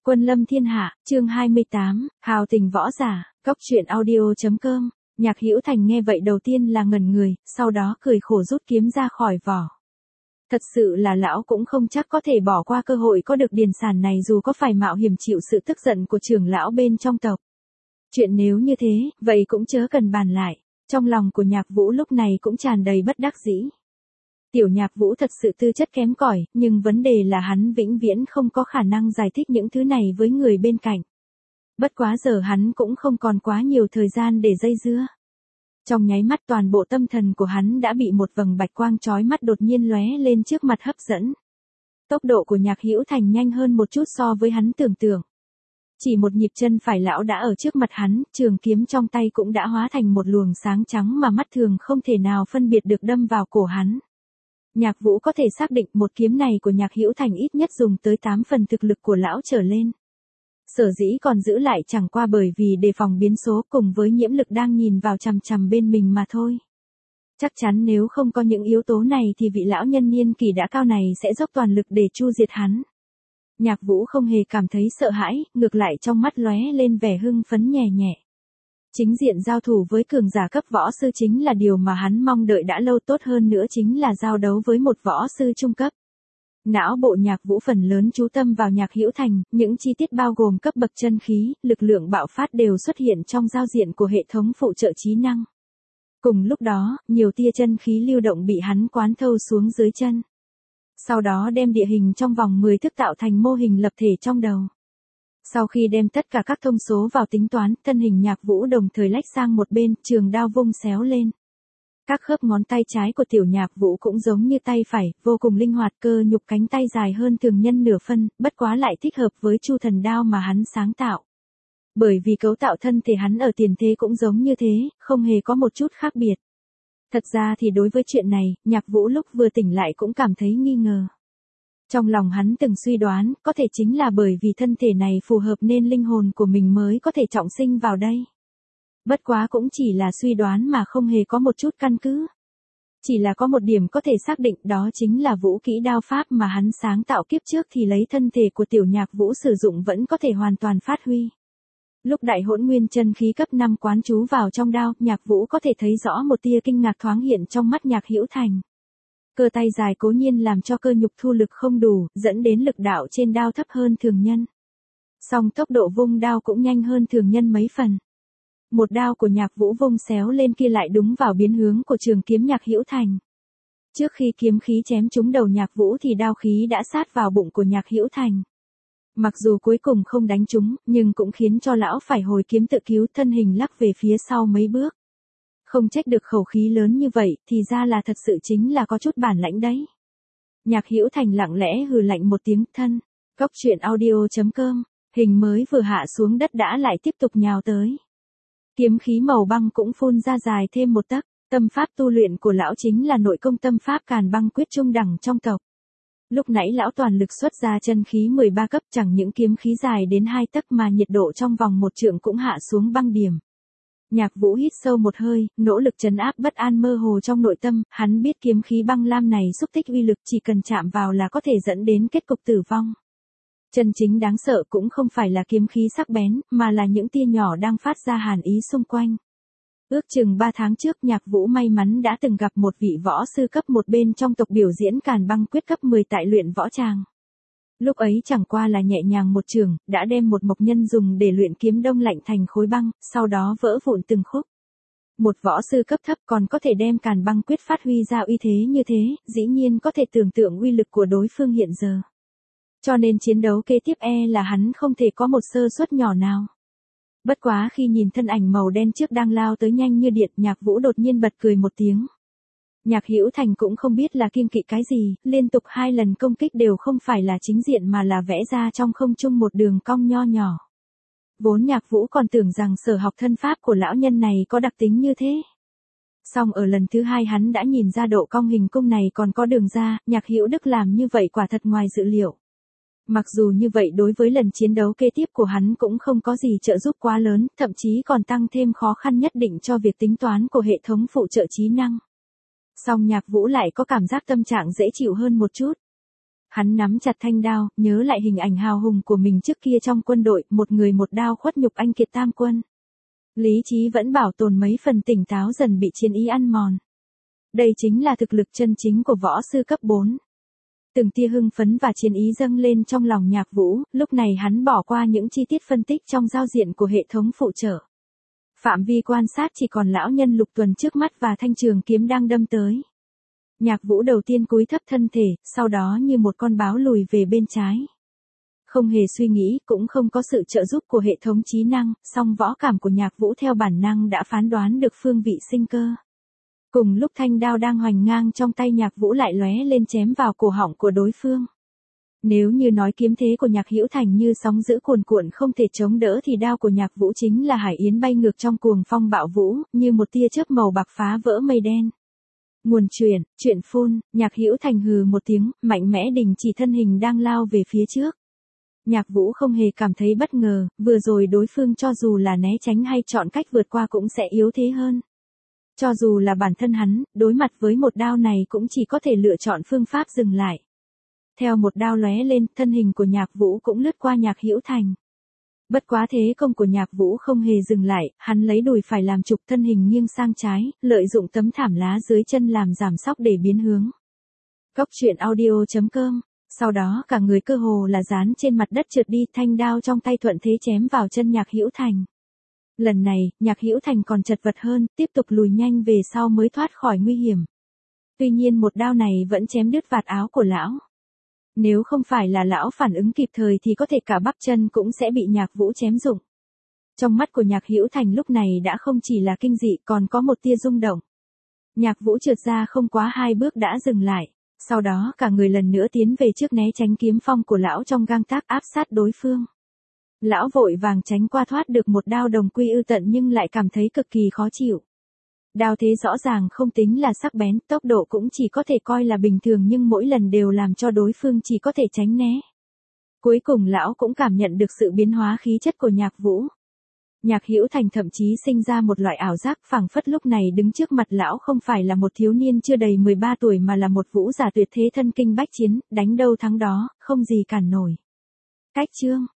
Quân lâm thiên hạ, chương 28, hào tình võ giả, góc truyện audio.com. Nhạc Hữu Thành nghe vậy đầu tiên là ngẩn người, sau đó cười khổ rút kiếm ra khỏi vỏ. Thật sự là lão cũng không chắc có thể bỏ qua cơ hội có được điền sản này dù có phải mạo hiểm chịu sự tức giận của trưởng lão bên trong tộc. Chuyện nếu như thế, vậy cũng chớ cần bàn lại. Trong lòng của Nhạc Vũ lúc này cũng tràn đầy bất đắc dĩ. Tiểu Nhạc Vũ thật sự tư chất kém cỏi, nhưng vấn đề là hắn vĩnh viễn không có khả năng giải thích những thứ này với người bên cạnh. Bất quá giờ hắn cũng không còn quá nhiều thời gian để dây dưa. Trong nháy mắt toàn bộ tâm thần của hắn đã bị một vầng bạch quang chói mắt đột nhiên lóe lên trước mặt hấp dẫn. Tốc độ của Nhạc Hữu Thành nhanh hơn một chút so với hắn tưởng tượng. Chỉ một nhịp chân phải lão đã ở trước mặt hắn, trường kiếm trong tay cũng đã hóa thành một luồng sáng trắng mà mắt thường không thể nào phân biệt được đâm vào cổ hắn. Nhạc Vũ có thể xác định một kiếm này của Nhạc Hữu Thành ít nhất dùng tới 8 phần thực lực của lão trở lên. Sở dĩ còn giữ lại chẳng qua bởi vì đề phòng biến số cùng với nhiễm lực đang nhìn vào chằm chằm bên mình mà thôi. Chắc chắn nếu không có những yếu tố này thì vị lão nhân niên kỷ đã cao này sẽ dốc toàn lực để chu diệt hắn. Nhạc Vũ không hề cảm thấy sợ hãi, ngược lại trong mắt lóe lên vẻ hưng phấn nhẹ nhẹ. Chính diện giao thủ với cường giả cấp võ sư chính là điều mà hắn mong đợi đã lâu, tốt hơn nữa chính là giao đấu với một võ sư trung cấp. Não bộ Nhạc Vũ phần lớn chú tâm vào Nhạc Hữu Thành, những chi tiết bao gồm cấp bậc chân khí, lực lượng bạo phát đều xuất hiện trong giao diện của hệ thống phụ trợ trí năng. Cùng lúc đó, nhiều tia chân khí lưu động bị hắn quán thâu xuống dưới chân. Sau đó đem địa hình trong vòng 10 thước tạo thành mô hình lập thể trong đầu. Sau khi đem tất cả các thông số vào tính toán, thân hình Nhạc Vũ đồng thời lách sang một bên, trường đao vung xéo lên. Các khớp ngón tay trái của tiểu Nhạc Vũ cũng giống như tay phải, vô cùng linh hoạt, cơ nhục cánh tay dài hơn thường nhân nửa phân, bất quá lại thích hợp với chu thần đao mà hắn sáng tạo. Bởi vì cấu tạo thân thể hắn ở tiền thế cũng giống như thế, không hề có một chút khác biệt. Thật ra thì đối với chuyện này, Nhạc Vũ lúc vừa tỉnh lại cũng cảm thấy nghi ngờ. Trong lòng hắn từng suy đoán, có thể chính là bởi vì thân thể này phù hợp nên linh hồn của mình mới có thể trọng sinh vào đây. Bất quá cũng chỉ là suy đoán mà không hề có một chút căn cứ. Chỉ là có một điểm có thể xác định, đó chính là vũ kỹ đao pháp mà hắn sáng tạo kiếp trước thì lấy thân thể của tiểu Nhạc Vũ sử dụng vẫn có thể hoàn toàn phát huy. Lúc đại hỗn nguyên chân khí cấp 5 quán chú vào trong đao, Nhạc Vũ có thể thấy rõ một tia kinh ngạc thoáng hiện trong mắt Nhạc Hữu Thành. Cơ tay dài cố nhiên làm cho cơ nhục thu lực không đủ, dẫn đến lực đạo trên đao thấp hơn thường nhân. Song tốc độ vung đao cũng nhanh hơn thường nhân mấy phần. Một đao của Nhạc Vũ vung xéo lên kia lại đúng vào biến hướng của trường kiếm Nhạc Hữu Thành. Trước khi kiếm khí chém trúng đầu Nhạc Vũ thì đao khí đã sát vào bụng của Nhạc Hữu Thành. Mặc dù cuối cùng không đánh trúng, nhưng cũng khiến cho lão phải hồi kiếm tự cứu, thân hình lắc về phía sau mấy bước. Không trách được khẩu khí lớn như vậy, thì ra là thật sự chính là có chút bản lãnh đấy. Nhạc Hữu Thành lặng lẽ hừ lạnh một tiếng thân. Góc truyện audio.com, hình mới vừa hạ xuống đất đã lại tiếp tục nhào tới. Kiếm khí màu băng cũng phun ra dài thêm một tấc. Tâm pháp tu luyện của lão chính là nội công tâm pháp Càn Băng Quyết trung đẳng trong tộc. Lúc nãy lão toàn lực xuất ra chân khí 13 cấp, chẳng những kiếm khí dài đến 2 tấc mà nhiệt độ trong vòng một trượng cũng hạ xuống băng điểm. Nhạc Vũ hít sâu một hơi, nỗ lực trấn áp bất an mơ hồ trong nội tâm, hắn biết kiếm khí băng lam này xúc tích uy lực chỉ cần chạm vào là có thể dẫn đến kết cục tử vong. Chân chính đáng sợ cũng không phải là kiếm khí sắc bén, mà là những tia nhỏ đang phát ra hàn ý xung quanh. Ước chừng 3 tháng trước Nhạc Vũ may mắn đã từng gặp một vị võ sư cấp 1 bên trong tộc biểu diễn Càn Băng Quyết cấp 10 tại luyện võ tràng. Lúc ấy chẳng qua là nhẹ nhàng một trường, đã đem một mộc nhân dùng để luyện kiếm đông lạnh thành khối băng, sau đó vỡ vụn từng khúc. Một võ sư cấp thấp còn có thể đem Càn Băng Quyết phát huy ra uy thế như thế, dĩ nhiên có thể tưởng tượng uy lực của đối phương hiện giờ. Cho nên chiến đấu kế tiếp là hắn không thể có một sơ suất nhỏ nào. Bất quá khi nhìn thân ảnh màu đen trước đang lao tới nhanh như điện, Nhạc Vũ đột nhiên bật cười một tiếng. Nhạc Hữu Thành cũng không biết là kiêng kỵ cái gì, liên tục 2 lần công kích đều không phải là chính diện mà là vẽ ra trong không trung một đường cong nho nhỏ. Vốn Nhạc Vũ còn tưởng rằng sở học thân pháp của lão nhân này có đặc tính như thế. Song ở lần thứ 2 hắn đã nhìn ra độ cong hình cung này còn có đường ra, Nhạc Hữu Đức làm như vậy quả thật ngoài dự liệu. Mặc dù như vậy đối với lần chiến đấu kế tiếp của hắn cũng không có gì trợ giúp quá lớn, thậm chí còn tăng thêm khó khăn nhất định cho việc tính toán của hệ thống phụ trợ trí năng. Song Nhạc Vũ lại có cảm giác tâm trạng dễ chịu hơn một chút. Hắn nắm chặt thanh đao, nhớ lại hình ảnh hào hùng của mình trước kia trong quân đội, một người một đao khuất nhục anh kiệt tam quân. Lý trí vẫn bảo tồn mấy phần tỉnh táo dần bị chiến ý ăn mòn. Đây chính là thực lực chân chính của võ sư cấp 4. Từng tia hưng phấn và chiến ý dâng lên trong lòng Nhạc Vũ, lúc này hắn bỏ qua những chi tiết phân tích trong giao diện của hệ thống phụ trợ. Phạm vi quan sát chỉ còn lão nhân Lục Tuần trước mắt và thanh trường kiếm đang đâm tới. Nhạc Vũ đầu tiên cúi thấp thân thể, sau đó như một con báo lùi về bên trái. Không hề suy nghĩ, cũng không có sự trợ giúp của hệ thống trí năng, song võ cảm của Nhạc Vũ theo bản năng đã phán đoán được phương vị sinh cơ. Cùng lúc thanh đao đang hoành ngang trong tay Nhạc Vũ lại lóe lên chém vào cổ họng của đối phương. Nếu như nói kiếm thế của Nhạc Hữu Thành như sóng dữ cuồn cuộn không thể chống đỡ thì đao của Nhạc Vũ chính là hải yến bay ngược trong cuồng phong bạo vũ, như một tia chớp màu bạc phá vỡ mây đen. Nguồn chuyện phun, Nhạc Hữu Thành hừ một tiếng, mạnh mẽ đình chỉ thân hình đang lao về phía trước. Nhạc Vũ không hề cảm thấy bất ngờ, vừa rồi đối phương cho dù là né tránh hay chọn cách vượt qua cũng sẽ yếu thế hơn. Cho dù là bản thân hắn, đối mặt với một đao này cũng chỉ có thể lựa chọn phương pháp dừng lại. Theo một đao lóe lên, thân hình của Nhạc Vũ cũng lướt qua Nhạc Hữu Thành. Bất quá thế công của Nhạc Vũ không hề dừng lại, hắn lấy đùi phải làm trục thân hình nghiêng sang trái, lợi dụng tấm thảm lá dưới chân làm giảm sóc để biến hướng. Góc truyện audio.com. Sau đó cả người cơ hồ là dán trên mặt đất trượt đi, thanh đao trong tay thuận thế chém vào chân Nhạc Hữu Thành. Lần này, Nhạc Hữu Thành còn chật vật hơn, tiếp tục lùi nhanh về sau mới thoát khỏi nguy hiểm. Tuy nhiên một đao này vẫn chém đứt vạt áo của lão. Nếu không phải là lão phản ứng kịp thời thì có thể cả bắp chân cũng sẽ bị Nhạc Vũ chém rụng. Trong mắt của Nhạc Hữu Thành lúc này đã không chỉ là kinh dị còn có một tia rung động. Nhạc Vũ trượt ra không quá 2 bước đã dừng lại. Sau đó cả người lần nữa tiến về trước né tránh kiếm phong của lão trong gang tấc áp sát đối phương. Lão vội vàng tránh qua thoát được một đao đồng quy ư tận nhưng lại cảm thấy cực kỳ khó chịu. Đao thế rõ ràng không tính là sắc bén, tốc độ cũng chỉ có thể coi là bình thường nhưng mỗi lần đều làm cho đối phương chỉ có thể tránh né. Cuối cùng lão cũng cảm nhận được sự biến hóa khí chất của Nhạc Vũ. Nhạc Hữu Thành thậm chí sinh ra một loại ảo giác phảng phất lúc này đứng trước mặt lão không phải là một thiếu niên chưa đầy 13 tuổi mà là một vũ giả tuyệt thế thân kinh bách chiến, đánh đâu thắng đó, không gì cản nổi. Cách chương